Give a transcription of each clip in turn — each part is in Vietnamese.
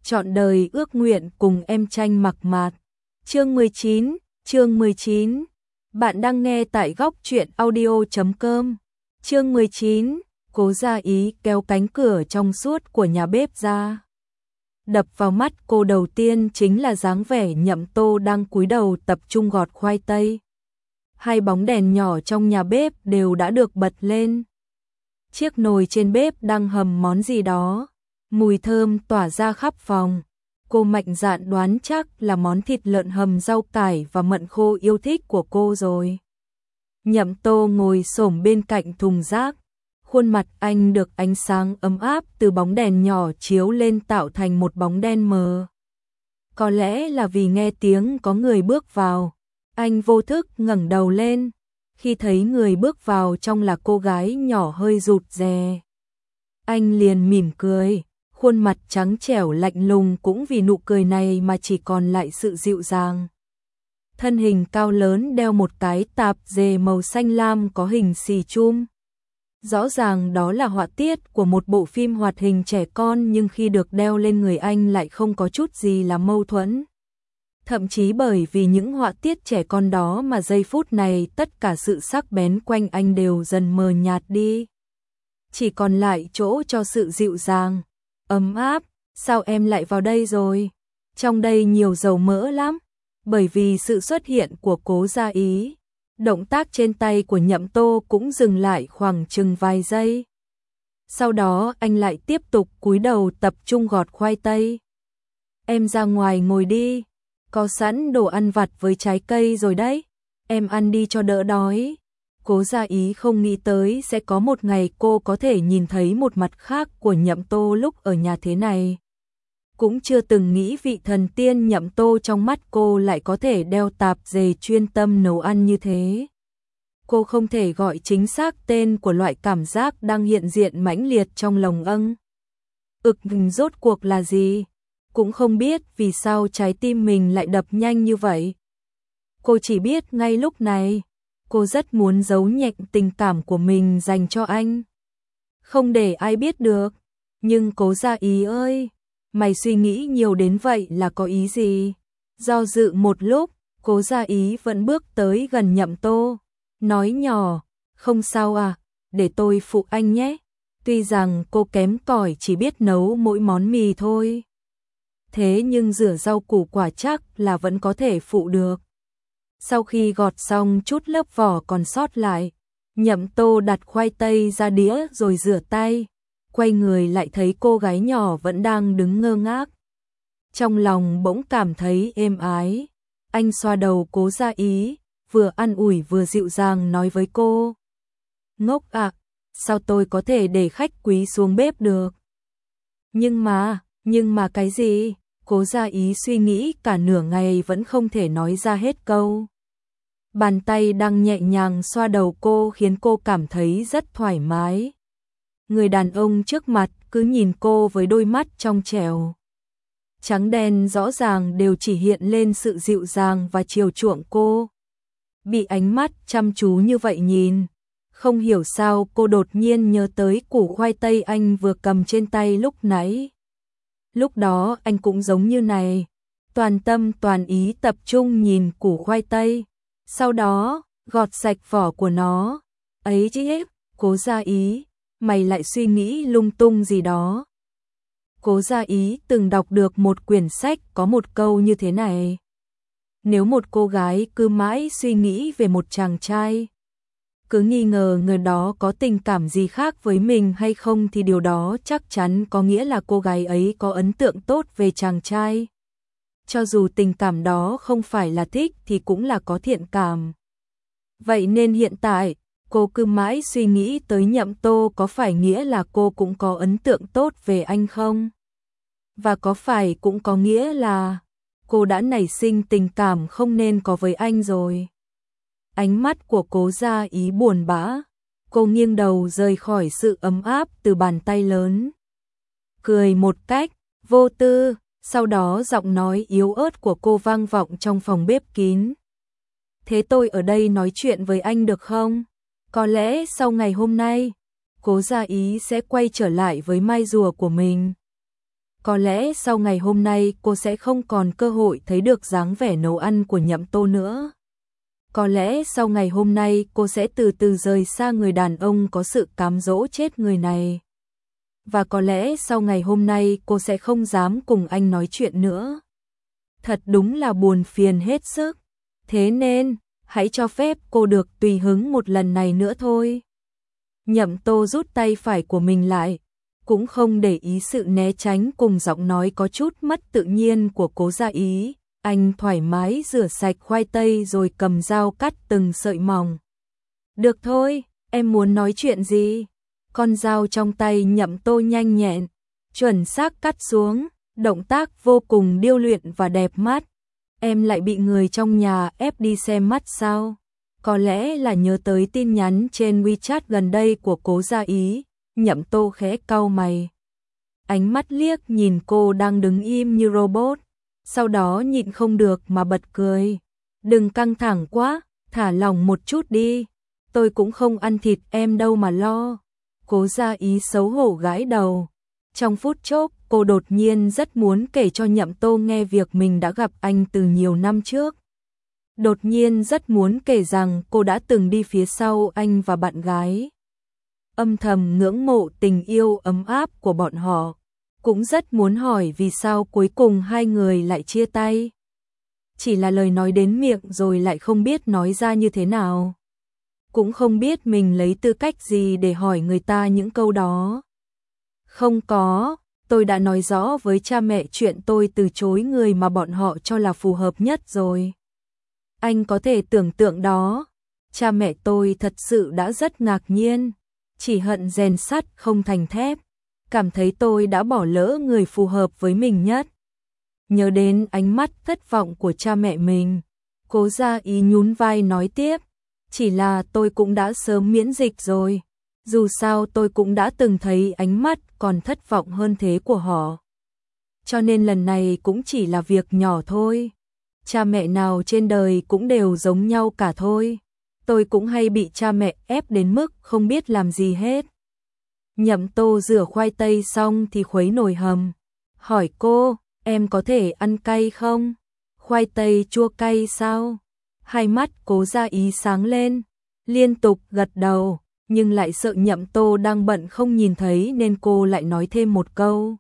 trọn đời ước nguyện cùng em tranh mặc mạt. Chương 19. Bạn đang nghe tại góc truyện audio.com. Chương 19. Cố Gia Ý kéo cánh cửa trong suốt của nhà bếp ra. Đập vào mắt cô đầu tiên chính là dáng vẻ Nhậm Tô đang cúi đầu tập trung gọt khoai tây. Hai bóng đèn nhỏ trong nhà bếp đều đã được bật lên. Chiếc nồi trên bếp đang hầm món gì đó, mùi thơm tỏa ra khắp phòng. Cô mạnh dạn đoán chắc là món thịt lợn hầm rau cải và mận khô yêu thích của cô rồi. Nhậm Tô ngồi xổm bên cạnh thùng rác, khuôn mặt anh được ánh sáng ấm áp từ bóng đèn nhỏ chiếu lên tạo thành một bóng đen mờ. Có lẽ là vì nghe tiếng có người bước vào, anh vô thức ngẩng đầu lên. Khi thấy người bước vào trong là cô gái nhỏ hơi rụt rè, anh liền mỉm cười, khuôn mặt trắng trẻo lạnh lùng cũng vì nụ cười này mà chỉ còn lại sự dịu dàng. Thân hình cao lớn đeo một cái tạp dề màu xanh lam có hình xì chum. Rõ ràng đó là họa tiết của một bộ phim hoạt hình trẻ con, nhưng khi được đeo lên người anh lại không có chút gì là mâu thuẫn. Thậm chí bởi vì những họa tiết trẻ con đó mà giây phút này tất cả sự sắc bén quanh anh đều dần mờ nhạt đi. Chỉ còn lại chỗ cho sự dịu dàng, ấm áp. Sao em lại vào đây rồi? Trong đây nhiều dầu mỡ lắm. Bởi vì sự xuất hiện của Cố Gia Ý, động tác trên tay của Nhậm Tô cũng dừng lại khoảng chừng vài giây. Sau đó anh lại tiếp tục cúi đầu tập trung gọt khoai tây. Em ra ngoài ngồi đi, có sẵn đồ ăn vặt với trái cây rồi đấy, em ăn đi cho đỡ đói. Cố Gia Ý không nghĩ tới sẽ có một ngày cô có thể nhìn thấy một mặt khác của Nhậm Tô lúc ở nhà thế này. Cũng chưa từng nghĩ vị thần tiên Nhậm Tô trong mắt cô lại có thể đeo tạp dề chuyên tâm nấu ăn như thế. Cô không thể gọi chính xác tên của loại cảm giác đang hiện diện mãnh liệt trong lòng âng. Rốt cuộc là gì? Cũng không biết vì sao trái tim mình lại đập nhanh như vậy. Cô chỉ biết ngay lúc này, cô rất muốn giấu nhẹm tình cảm của mình dành cho anh. Không để ai biết được. Nhưng Cố Gia Ý ơi, mày suy nghĩ nhiều đến vậy là có ý gì? Do dự một lúc, Cố Gia Ý vẫn bước tới gần Nhậm Tô, nói nhỏ, không sao à, để tôi phụ anh nhé. Tuy rằng cô kém cỏi chỉ biết nấu mỗi món mì thôi, thế nhưng rửa rau củ quả chắc là vẫn có thể phụ được. Sau khi gọt xong chút lớp vỏ còn sót lại, Nhậm Tô đặt khoai tây ra đĩa rồi rửa tay, quay người lại thấy cô gái nhỏ vẫn đang đứng ngơ ngác. Trong lòng bỗng cảm thấy êm ái, anh xoa đầu Cố Gia Ý, vừa an ủi vừa dịu dàng nói với cô. Ngốc ạ, sao tôi có thể để khách quý xuống bếp được? Nhưng mà cái gì? Cố Gia Ý suy nghĩ cả nửa ngày vẫn không thể nói ra hết câu. Bàn tay đang nhẹ nhàng xoa đầu cô khiến cô cảm thấy rất thoải mái. Người đàn ông trước mặt cứ nhìn cô với đôi mắt trong trẻo, trắng đen rõ ràng đều chỉ hiện lên sự dịu dàng và chiều chuộng cô. Bị ánh mắt chăm chú như vậy nhìn, không hiểu sao cô đột nhiên nhớ tới củ khoai tây anh vừa cầm trên tay lúc nãy. Lúc đó anh cũng giống như này, toàn tâm toàn ý tập trung nhìn củ khoai tây, sau đó gọt sạch vỏ của nó. Ấy chứ, Cố Gia Ý, mày lại suy nghĩ lung tung gì đó. Cố Gia Ý từng đọc được một quyển sách có một câu như thế này. Nếu một cô gái cứ mãi suy nghĩ về một chàng trai, cứ nghi ngờ người đó có tình cảm gì khác với mình hay không thì điều đó chắc chắn có nghĩa là cô gái ấy có ấn tượng tốt về chàng trai. Cho dù tình cảm đó không phải là thích thì cũng là có thiện cảm. Vậy nên hiện tại, cô cứ mãi suy nghĩ tới Nhậm Tô có phải nghĩa là cô cũng có ấn tượng tốt về anh không? Và có phải cũng có nghĩa là cô đã nảy sinh tình cảm không nên có với anh rồi? Ánh mắt của Cố Gia Ý buồn bã, cô nghiêng đầu rời khỏi sự ấm áp từ bàn tay lớn. Cười một cách vô tư, sau đó giọng nói yếu ớt của cô vang vọng trong phòng bếp kín. Thế tôi ở đây nói chuyện với anh được không? Có lẽ sau ngày hôm nay, Cố Gia Ý sẽ quay trở lại với mai rùa của mình. Có lẽ sau ngày hôm nay cô sẽ không còn cơ hội thấy được dáng vẻ nấu ăn của Nhậm Tô nữa. Có lẽ sau ngày hôm nay cô sẽ từ từ rời xa người đàn ông có sự cám dỗ chết người này. Và có lẽ sau ngày hôm nay cô sẽ không dám cùng anh nói chuyện nữa. Thật đúng là buồn phiền hết sức. Thế nên, hãy cho phép cô được tùy hứng một lần này nữa thôi. Nhậm Tô rút tay phải của mình lại, cũng không để ý sự né tránh cùng giọng nói có chút mất tự nhiên của Cố Gia Ý. Anh thoải mái rửa sạch khoai tây rồi cầm dao cắt từng sợi mỏng. Được thôi, em muốn nói chuyện gì? Con dao trong tay Nhậm Tô nhanh nhẹn, chuẩn xác cắt xuống, động tác vô cùng điêu luyện và đẹp mắt. Em lại bị người trong nhà ép đi xem mắt sao? Có lẽ là nhớ tới tin nhắn trên WeChat gần đây của Cố Gia Ý, Nhậm Tô khẽ cau mày. Ánh mắt liếc nhìn cô đang đứng im như robot, sau đó nhịn không được mà bật cười. Đừng căng thẳng quá, thả lỏng một chút đi. Tôi cũng không ăn thịt em đâu mà lo. Cố Gia Ý xấu hổ gãi đầu. Trong phút chốc, cô đột nhiên rất muốn kể cho Nhậm Tô nghe việc mình đã gặp anh từ nhiều năm trước. Đột nhiên rất muốn kể rằng cô đã từng đi phía sau anh và bạn gái. Âm thầm ngưỡng mộ tình yêu ấm áp của bọn họ. Cũng rất muốn hỏi vì sao cuối cùng hai người lại chia tay. Chỉ là lời nói đến miệng rồi lại không biết nói ra như thế nào. Cũng không biết mình lấy tư cách gì để hỏi người ta những câu đó. Không có, tôi đã nói rõ với cha mẹ chuyện tôi từ chối người mà bọn họ cho là phù hợp nhất rồi. Anh có thể tưởng tượng đó, cha mẹ tôi thật sự đã rất ngạc nhiên, chỉ hận rèn sắt không thành thép, cảm thấy tôi đã bỏ lỡ người phù hợp với mình nhất. Nhớ đến ánh mắt thất vọng của cha mẹ mình, Cố Gia Ý nhún vai nói tiếp, chỉ là tôi cũng đã sớm miễn dịch rồi. Dù sao tôi cũng đã từng thấy ánh mắt còn thất vọng hơn thế của họ. Cho nên lần này cũng chỉ là việc nhỏ thôi. Cha mẹ nào trên đời cũng đều giống nhau cả thôi. Tôi cũng hay bị cha mẹ ép đến mức không biết làm gì hết. Nhậm Tô rửa khoai tây xong thì khuấy nồi hầm. Hỏi cô, em có thể ăn cay không? Khoai tây chua cay sao? Hai mắt Cố Gia Ý sáng lên, liên tục gật đầu. Nhưng lại sợ Nhậm Tô đang bận không nhìn thấy nên cô lại nói thêm một câu.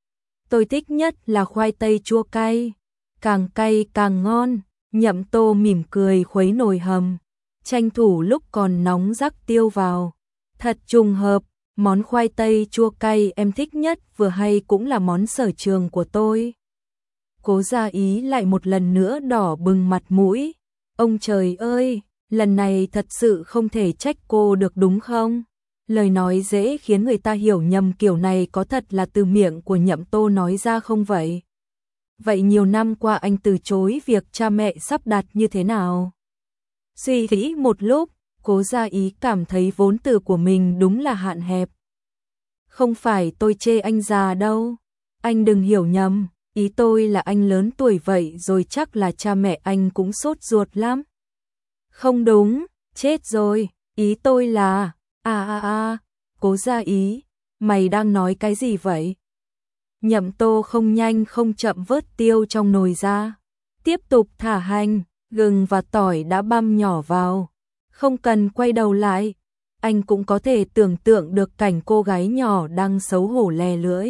Tôi thích nhất là khoai tây chua cay, càng cay càng ngon. Nhậm Tô mỉm cười khuấy nồi hầm, tranh thủ lúc còn nóng rắc tiêu vào. Thật trùng hợp, món khoai tây chua cay em thích nhất vừa hay cũng là món sở trường của tôi. Cố Gia Ý lại một lần nữa đỏ bừng mặt mũi. Ông trời ơi! Lần này thật sự không thể trách cô được đúng không? Lời nói dễ khiến người ta hiểu nhầm kiểu này có thật là từ miệng của Nhậm Tô nói ra không vậy? Vậy nhiều năm qua anh từ chối việc cha mẹ sắp đặt như thế nào? Suy nghĩ một lúc, Cố Gia Ý cảm thấy vốn từ của mình đúng là hạn hẹp. Không phải tôi chê anh già đâu. Anh đừng hiểu nhầm, ý tôi là anh lớn tuổi vậy rồi chắc là cha mẹ anh cũng sốt ruột lắm. Không đúng, chết rồi, ý tôi là, Cố Gia Ý, mày đang nói cái gì vậy? Nhậm Tô không nhanh không chậm vớt tiêu trong nồi ra, tiếp tục thả hành, gừng và tỏi đã băm nhỏ vào, không cần quay đầu lại, anh cũng có thể tưởng tượng được cảnh cô gái nhỏ đang xấu hổ lè lưỡi.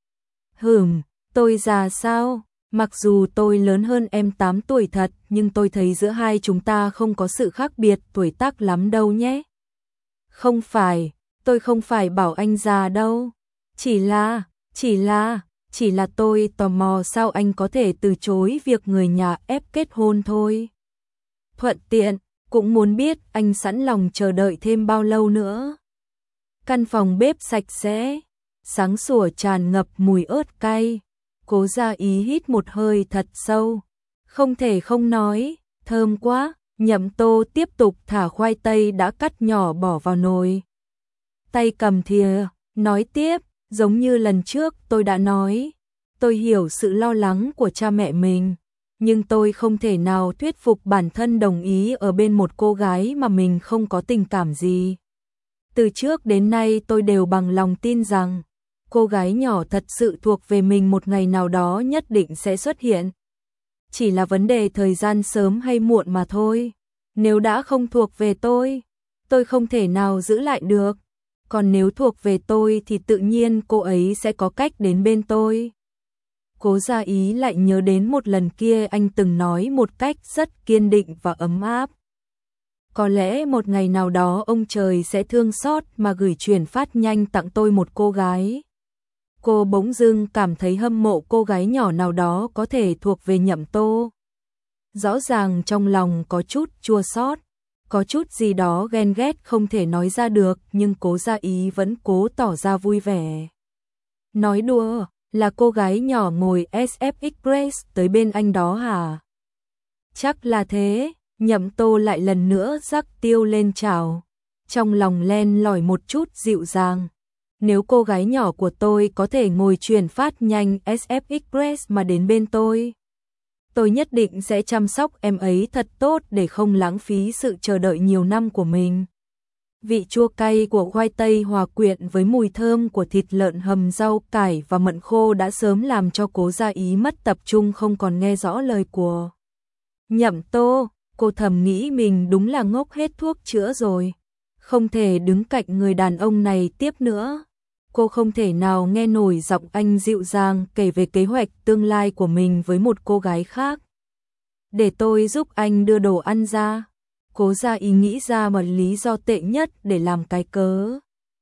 Tôi già sao? Mặc dù tôi lớn hơn em 8 tuổi thật, nhưng tôi thấy giữa hai chúng ta không có sự khác biệt tuổi tác lắm đâu nhé. Không phải, tôi không phải bảo anh già đâu. Chỉ là tôi tò mò sao anh có thể từ chối việc người nhà ép kết hôn thôi. Thuận tiện, cũng muốn biết anh sẵn lòng chờ đợi thêm bao lâu nữa. Căn phòng bếp sạch sẽ, sáng sủa tràn ngập mùi ớt cay. Cố Gia Ý hít một hơi thật sâu. Không thể không nói, thơm quá. Nhậm Tô tiếp tục thả khoai tây đã cắt nhỏ bỏ vào nồi. Tay cầm thìa, nói tiếp, giống như lần trước tôi đã nói. Tôi hiểu sự lo lắng của cha mẹ mình, nhưng tôi không thể nào thuyết phục bản thân đồng ý ở bên một cô gái mà mình không có tình cảm gì. Từ trước đến nay tôi đều bằng lòng tin rằng cô gái nhỏ thật sự thuộc về mình một ngày nào đó nhất định sẽ xuất hiện. Chỉ là vấn đề thời gian sớm hay muộn mà thôi. Nếu đã không thuộc về tôi không thể nào giữ lại được. Còn nếu thuộc về tôi thì tự nhiên cô ấy sẽ có cách đến bên tôi. Cố Gia Ý lại nhớ đến một lần kia anh từng nói một cách rất kiên định và ấm áp. Có lẽ một ngày nào đó ông trời sẽ thương xót mà gửi truyền phát nhanh tặng tôi một cô gái. Cô bỗng dưng cảm thấy hâm mộ cô gái nhỏ nào đó có thể thuộc về Nhậm Tô. Rõ ràng trong lòng có chút chua xót, có chút gì đó ghen ghét không thể nói ra được, nhưng Cố Gia Ý vẫn cố tỏ ra vui vẻ. Nói đùa, là cô gái nhỏ ngồi SF Express tới bên anh đó hả? Chắc là thế. Nhậm Tô lại lần nữa rắc tiêu lên chảo, trong lòng len lỏi một chút dịu dàng. Nếu cô gái nhỏ của tôi có thể ngồi truyền phát nhanh SF Express mà đến bên tôi nhất định sẽ chăm sóc em ấy thật tốt để không lãng phí sự chờ đợi nhiều năm của mình. Vị chua cay của khoai tây hòa quyện với mùi thơm của thịt lợn hầm rau cải và mận khô đã sớm làm cho Cố Gia Ý mất tập trung, không còn nghe rõ lời của Nhậm Tô. Cô thầm nghĩ mình đúng là ngốc hết thuốc chữa rồi. Không thể đứng cạnh người đàn ông này tiếp nữa. Cô không thể nào nghe nổi giọng anh dịu dàng kể về kế hoạch tương lai của mình với một cô gái khác. Để tôi giúp anh đưa đồ ăn ra. Cố Gia Ý nghĩ ra một lý do tệ nhất để làm cái cớ.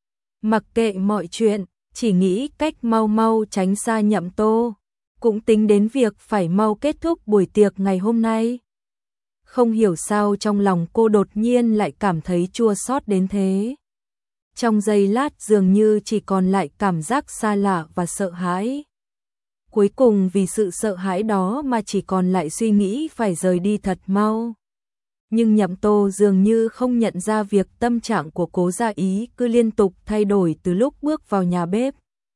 Mặc kệ mọi chuyện, chỉ nghĩ cách mau mau tránh xa Nhậm Tô. Cũng tính đến việc phải mau kết thúc buổi tiệc ngày hôm nay. Không hiểu sao trong lòng cô đột nhiên lại cảm thấy chua xót đến thế. Trong giây lát dường như chỉ còn lại cảm giác xa lạ và sợ hãi. Cuối cùng vì sự sợ hãi đó mà chỉ còn lại suy nghĩ phải rời đi thật mau. Nhưng Nhậm Tô dường như không nhận ra việc tâm trạng của Cố Gia Ý cứ liên tục thay đổi từ lúc bước vào nhà bếp.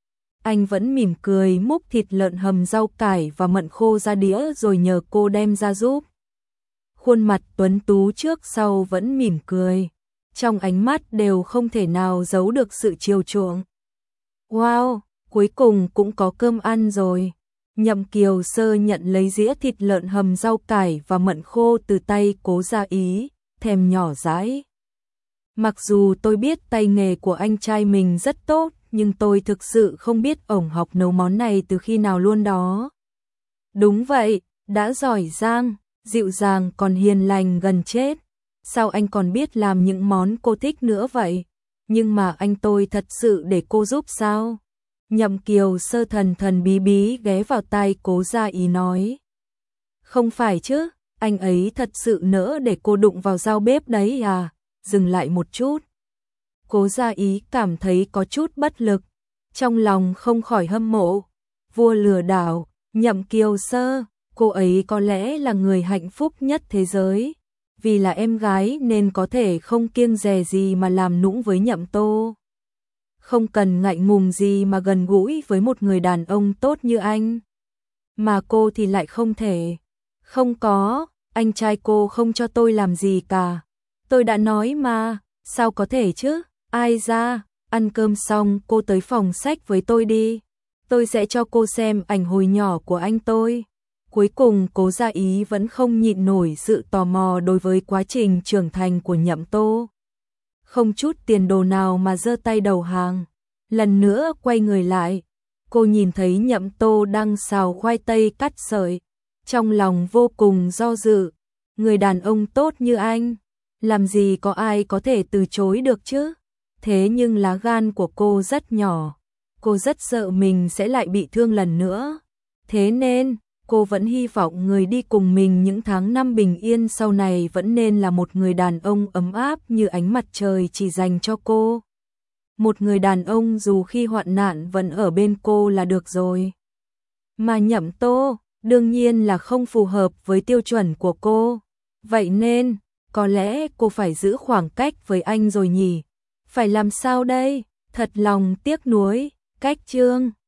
Anh vẫn mỉm cười múc thịt lợn hầm rau cải và mận khô ra đĩa rồi nhờ cô đem ra giúp. Khuôn mặt tuấn tú trước sau vẫn mỉm cười, trong ánh mắt đều không thể nào giấu được sự chiều chuộng. Wow, cuối cùng cũng có cơm ăn rồi. Nhậm Kiều Sơ nhận lấy dĩa thịt lợn hầm rau cải và mận khô từ tay Cố Gia Ý, thèm nhỏ dãi. Mặc dù tôi biết tay nghề của anh trai mình rất tốt, nhưng tôi thực sự không biết ổng học nấu món này từ khi nào luôn đó. Đúng vậy, đã giỏi giang, dịu dàng còn hiền lành gần chết. Sao anh còn biết làm những món cô thích nữa vậy? Nhưng mà anh tôi thật sự để cô giúp sao? Nhậm Kiều Sơ thần thần bí bí ghé vào tai Cố Gia Ý nói. Không phải chứ, anh ấy thật sự nỡ để cô đụng vào dao bếp đấy à? Dừng lại một chút. Cố Gia Ý cảm thấy có chút bất lực, trong lòng không khỏi hâm mộ. Vua lừa đảo, Nhậm Kiều Sơ, cô ấy có lẽ là người hạnh phúc nhất thế giới. Vì là em gái nên có thể không kiêng dè gì mà làm nũng với Nhậm Tô. Không cần ngại ngùng gì mà gần gũi với một người đàn ông tốt như anh. Mà cô thì lại không thể. Không có, anh trai cô không cho tôi làm gì cả. Tôi đã nói mà, sao có thể chứ? Ai ra, ăn cơm xong cô tới phòng sách với tôi đi. Tôi sẽ cho cô xem ảnh hồi nhỏ của anh tôi. Cuối cùng Cố Gia Ý vẫn không nhịn nổi sự tò mò đối với quá trình trưởng thành của Nhậm Tô. Không chút tiền đồ nào mà giơ tay đầu hàng. Lần nữa quay người lại, cô nhìn thấy Nhậm Tô đang xào khoai tây cắt sợi. Trong lòng vô cùng do dự. Người đàn ông tốt như anh, làm gì có ai có thể từ chối được chứ? Thế nhưng lá gan của cô rất nhỏ. Cô rất sợ mình sẽ lại bị thương lần nữa. Thế nên cô vẫn hy vọng người đi cùng mình những tháng năm bình yên sau này vẫn nên là một người đàn ông ấm áp như ánh mặt trời chỉ dành cho cô. Một người đàn ông dù khi hoạn nạn vẫn ở bên cô là được rồi. Mà Nhậm Tô, đương nhiên là không phù hợp với tiêu chuẩn của cô. Vậy nên, có lẽ cô phải giữ khoảng cách với anh rồi nhỉ? Phải làm sao đây? Thật lòng tiếc nuối, cách chương.